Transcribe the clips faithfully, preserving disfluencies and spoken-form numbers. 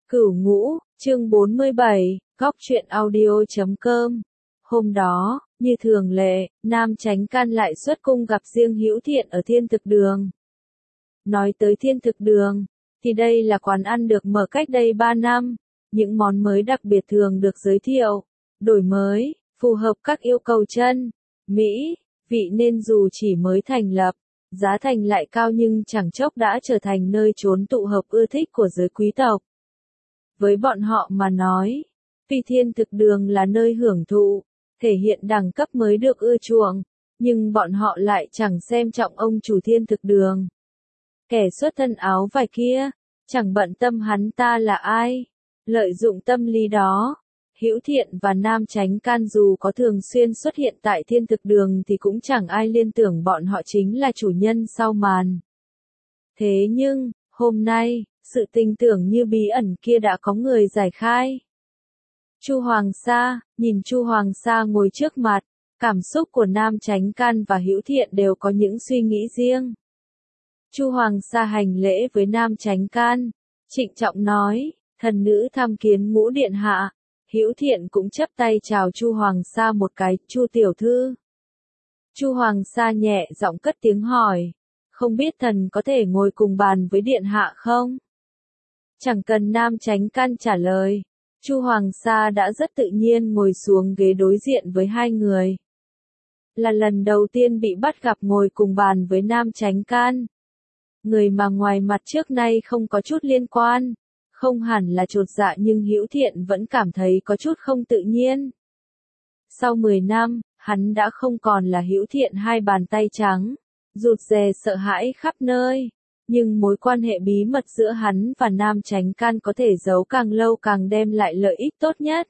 Cửu Ngũ, chương bốn mươi bảy, góc truyện audio chấm com. Hôm đó, như thường lệ, Nam Chánh Can lại xuất cung gặp riêng Hữu Thiện ở Thiên Thực Đường. Nói tới Thiên Thực Đường, thì đây là quán ăn được mở cách đây ba năm, những món mới đặc biệt thường được giới thiệu, đổi mới, phù hợp các yêu cầu chân, mỹ, vị nên dù chỉ mới thành lập, giá thành lại cao nhưng chẳng chốc đã trở thành nơi trốn tụ hợp ưa thích của giới quý tộc. Với bọn họ mà nói, vì Thiên Thực Đường là nơi hưởng thụ, thể hiện đẳng cấp mới được ưa chuộng, nhưng bọn họ lại chẳng xem trọng ông chủ Thiên Thực Đường. Kẻ xuất thân áo vải kia, chẳng bận tâm hắn ta là ai. Lợi dụng tâm lý đó, Hữu Thiện và Nam Chánh Can dù có thường xuyên xuất hiện tại Thiên Thực Đường thì cũng chẳng ai liên tưởng bọn họ chính là chủ nhân sau màn. Thế nhưng, hôm nay, sự tình tưởng như bí ẩn kia đã có người giải khai. Chu Hoàng Sa, nhìn Chu Hoàng Sa ngồi trước mặt, cảm xúc của Nam Chánh Can và Hữu Thiện đều có những suy nghĩ riêng. Chu Hoàng Sa hành lễ với Nam Chánh Can, trịnh trọng nói, thần nữ tham kiến Ngũ điện hạ. Hữu Thiện cũng chắp tay chào Chu Hoàng Sa một cái, Chu tiểu thư. Chu Hoàng Sa nhẹ giọng cất tiếng hỏi, không biết thần có thể ngồi cùng bàn với điện hạ không? Chẳng cần Nam Chánh Can trả lời, Chu Hoàng Sa đã rất tự nhiên ngồi xuống ghế đối diện với hai người. Là lần đầu tiên bị bắt gặp ngồi cùng bàn với Nam Chánh Can. Người mà ngoài mặt trước nay không có chút liên quan, không hẳn là chột dạ nhưng Hữu Thiện vẫn cảm thấy có chút không tự nhiên. Sau mười năm, hắn đã không còn là Hữu Thiện hai bàn tay trắng, rụt rè sợ hãi khắp nơi. Nhưng mối quan hệ bí mật giữa hắn và Nam Chánh Can có thể giấu càng lâu càng đem lại lợi ích tốt nhất.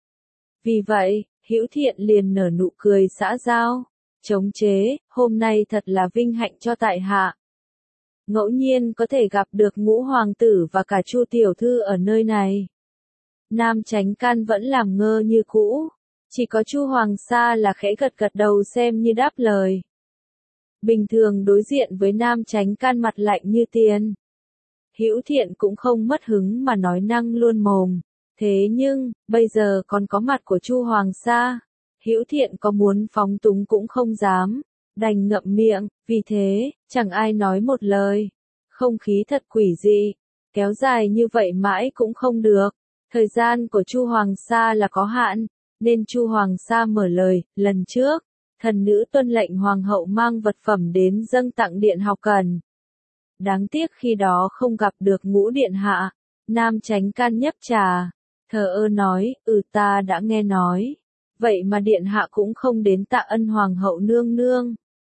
Vì vậy, Hữu Thiện liền nở nụ cười xã giao, chống chế, hôm nay thật là vinh hạnh cho tại hạ. Ngẫu nhiên có thể gặp được Ngũ hoàng tử và cả Chu tiểu thư ở nơi này. Nam Chánh Can vẫn làm ngơ như cũ, chỉ có Chu Hoàng Sa là khẽ gật gật đầu xem như đáp lời. Bình thường đối diện với Nam Chánh Can mặt lạnh như tiền. Hữu Thiện cũng không mất hứng mà nói năng luôn mồm. Thế nhưng, bây giờ còn có mặt của Chu Hoàng Sa, Hữu Thiện có muốn phóng túng cũng không dám, đành ngậm miệng, vì thế, chẳng ai nói một lời. Không khí thật quỷ dị, kéo dài như vậy mãi cũng không được. Thời gian của Chu Hoàng Sa là có hạn, nên Chu Hoàng Sa mở lời, lần trước. Thần nữ tuân lệnh hoàng hậu mang vật phẩm đến dâng tặng điện học cần. Đáng tiếc khi đó không gặp được Ngũ điện hạ. Nam Chánh Can nhấp trà, thờ ơ nói, ừ ta đã nghe nói. Vậy mà điện hạ cũng không đến tạ ân hoàng hậu nương nương.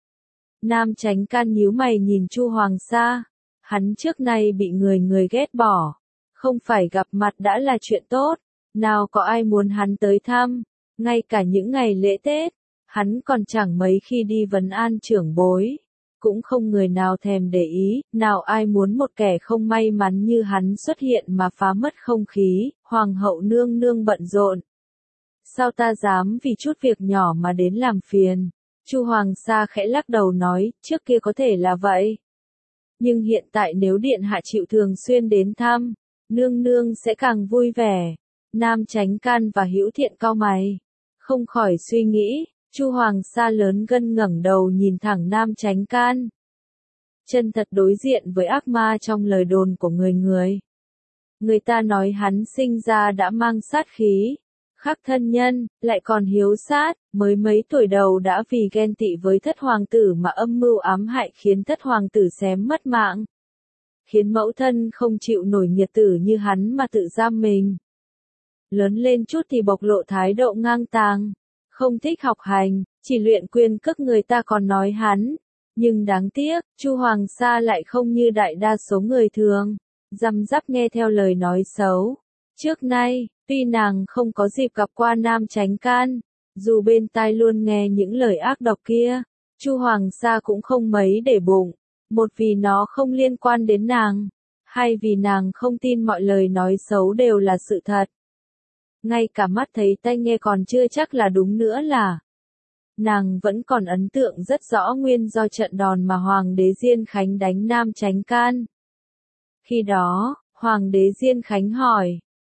Nam Chánh Can nhíu mày nhìn Chu Hoàng Sa. Hắn trước nay bị người người ghét bỏ. Không phải gặp mặt đã là chuyện tốt. Nào có ai muốn hắn tới thăm. Ngay cả những ngày lễ Tết. Hắn còn chẳng mấy khi đi vấn an trưởng bối, cũng không người nào thèm để ý, nào ai muốn một kẻ không may mắn như hắn xuất hiện mà phá mất không khí, hoàng hậu nương nương bận rộn. Sao ta dám vì chút việc nhỏ mà đến làm phiền? Chu Hoàng Sa khẽ lắc đầu nói, trước kia có thể là vậy. Nhưng hiện tại nếu điện hạ chịu thường xuyên đến thăm, nương nương sẽ càng vui vẻ. Nam Chánh Can và Hữu Thiện cau mày, không khỏi suy nghĩ. Chu Hoàng Sa lớn gân ngẩng đầu nhìn thẳng Nam Chánh Can. Chân thật đối diện với ác ma trong lời đồn của người người. Người ta nói hắn sinh ra đã mang sát khí, khắc thân nhân, lại còn hiếu sát, mới mấy tuổi đầu đã vì ghen tị với thất hoàng tử mà âm mưu ám hại khiến thất hoàng tử xém mất mạng. Khiến mẫu thân không chịu nổi nhiệt tử như hắn mà tự giam mình. Lớn lên chút thì bộc lộ thái độ ngang tàng. Không thích học hành, chỉ luyện quyền cước người ta còn nói hắn. Nhưng đáng tiếc, Chu Hoàng Sa lại không như đại đa số người thường, răm rắp nghe theo lời nói xấu. Trước nay, tuy nàng không có dịp gặp qua Nam Chánh Can, dù bên tai luôn nghe những lời ác độc kia, Chu Hoàng Sa cũng không mấy để bụng. Một vì nó không liên quan đến nàng, hai vì nàng không tin mọi lời nói xấu đều là sự thật. Ngay cả mắt thấy tai nghe còn chưa chắc là đúng nữa là. Nàng vẫn còn ấn tượng rất rõ nguyên do trận đòn mà Hoàng đế Diên Khánh đánh Nam Chánh Can. Khi đó, Hoàng đế Diên Khánh hỏi,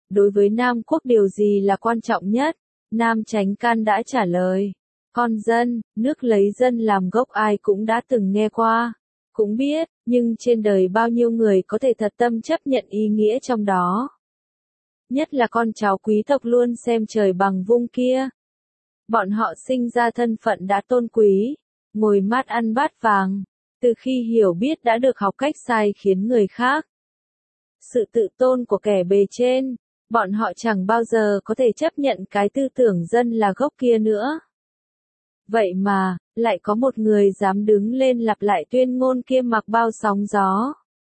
đối với Nam Quốc điều gì là quan trọng nhất? Nam Chánh Can đã trả lời. Con dân, nước lấy dân làm gốc ai cũng đã từng nghe qua, cũng biết, nhưng trên đời bao nhiêu người có thể thật tâm chấp nhận ý nghĩa trong đó. Nhất là con cháu quý tộc luôn xem trời bằng vung kia. Bọn họ sinh ra thân phận đã tôn quý, ngồi mát ăn bát vàng, từ khi hiểu biết đã được học cách sai khiến người khác. Sự tự tôn của kẻ bề trên, bọn họ chẳng bao giờ có thể chấp nhận cái tư tưởng dân là gốc kia nữa. Vậy mà, lại có một người dám đứng lên lặp lại tuyên ngôn kia mặc bao sóng gió.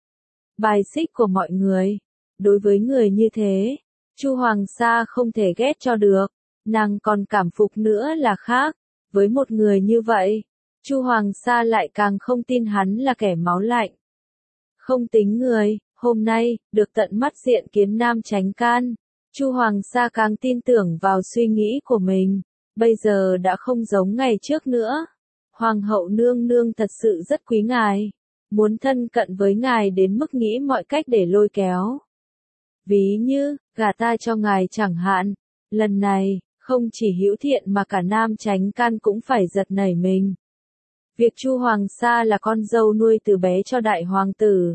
Bài xích của mọi người. Đối với người như thế, Chu Hoàng Sa không thể ghét cho được, nàng còn cảm phục nữa là khác. Với một người như vậy, Chu Hoàng Sa lại càng không tin hắn là kẻ máu lạnh. Không tính người, hôm nay, được tận mắt diện kiến Nam Chánh Can, Chu Hoàng Sa càng tin tưởng vào suy nghĩ của mình. Bây giờ đã không giống ngày trước nữa. Hoàng hậu nương nương thật sự rất quý ngài, muốn thân cận với ngài đến mức nghĩ mọi cách để lôi kéo. Ví như, gả ta cho ngài chẳng hạn, lần này, không chỉ Hữu Thiện mà cả Nam Chánh Can cũng phải giật nảy mình. Việc Chu Hoàng Sa là con dâu nuôi từ bé cho đại hoàng tử.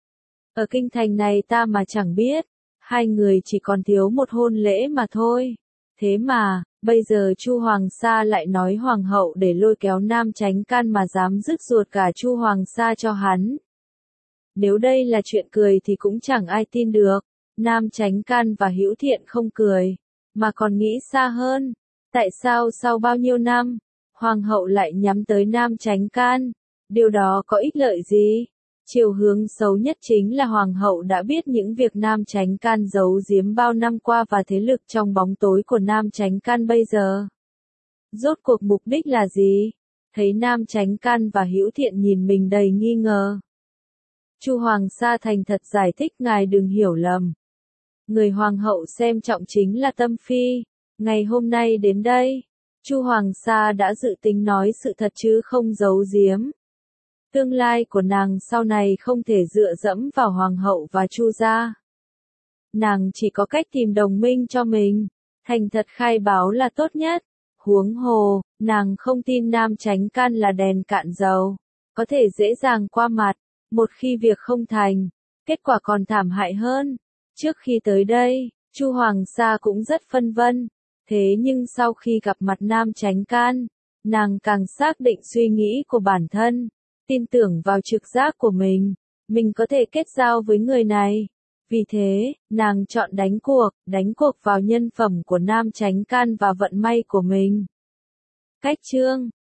Ở kinh thành này ta mà chẳng biết, hai người chỉ còn thiếu một hôn lễ mà thôi. Thế mà, bây giờ Chu Hoàng Sa lại nói hoàng hậu để lôi kéo Nam Chánh Can mà dám rứt ruột cả Chu Hoàng Sa cho hắn. Nếu đây là chuyện cười thì cũng chẳng ai tin được. Nam Chánh Can và Hữu Thiện không cười, mà còn nghĩ xa hơn. Tại sao sau bao nhiêu năm, hoàng hậu lại nhắm tới Nam Chánh Can? Điều đó có ích lợi gì? Chiều hướng xấu nhất chính là hoàng hậu đã biết những việc Nam Chánh Can giấu giếm bao năm qua và thế lực trong bóng tối của Nam Chánh Can bây giờ. Rốt cuộc mục đích là gì? Thấy Nam Chánh Can và Hữu Thiện nhìn mình đầy nghi ngờ. Chu Hoàng Sa thành thật giải thích ngài đừng hiểu lầm. Người hoàng hậu xem trọng chính là Tâm Phi. Ngày hôm nay đến đây, Chu Hoàng Sa đã dự tính nói sự thật chứ không giấu giếm. Tương lai của nàng sau này không thể dựa dẫm vào hoàng hậu và Chu gia. Nàng chỉ có cách tìm đồng minh cho mình, thành thật khai báo là tốt nhất. Huống hồ, nàng không tin Nam Chánh Can là đèn cạn dầu, có thể dễ dàng qua mặt, một khi việc không thành, kết quả còn thảm hại hơn. Trước khi tới đây, Chu Hoàng Sa cũng rất phân vân, thế nhưng sau khi gặp mặt Nam Chánh Can, nàng càng xác định suy nghĩ của bản thân. Tin tưởng vào trực giác của mình, mình có thể kết giao với người này. Vì thế, nàng chọn đánh cuộc, đánh cuộc vào nhân phẩm của Nam Chánh Can và vận may của mình. Cách chương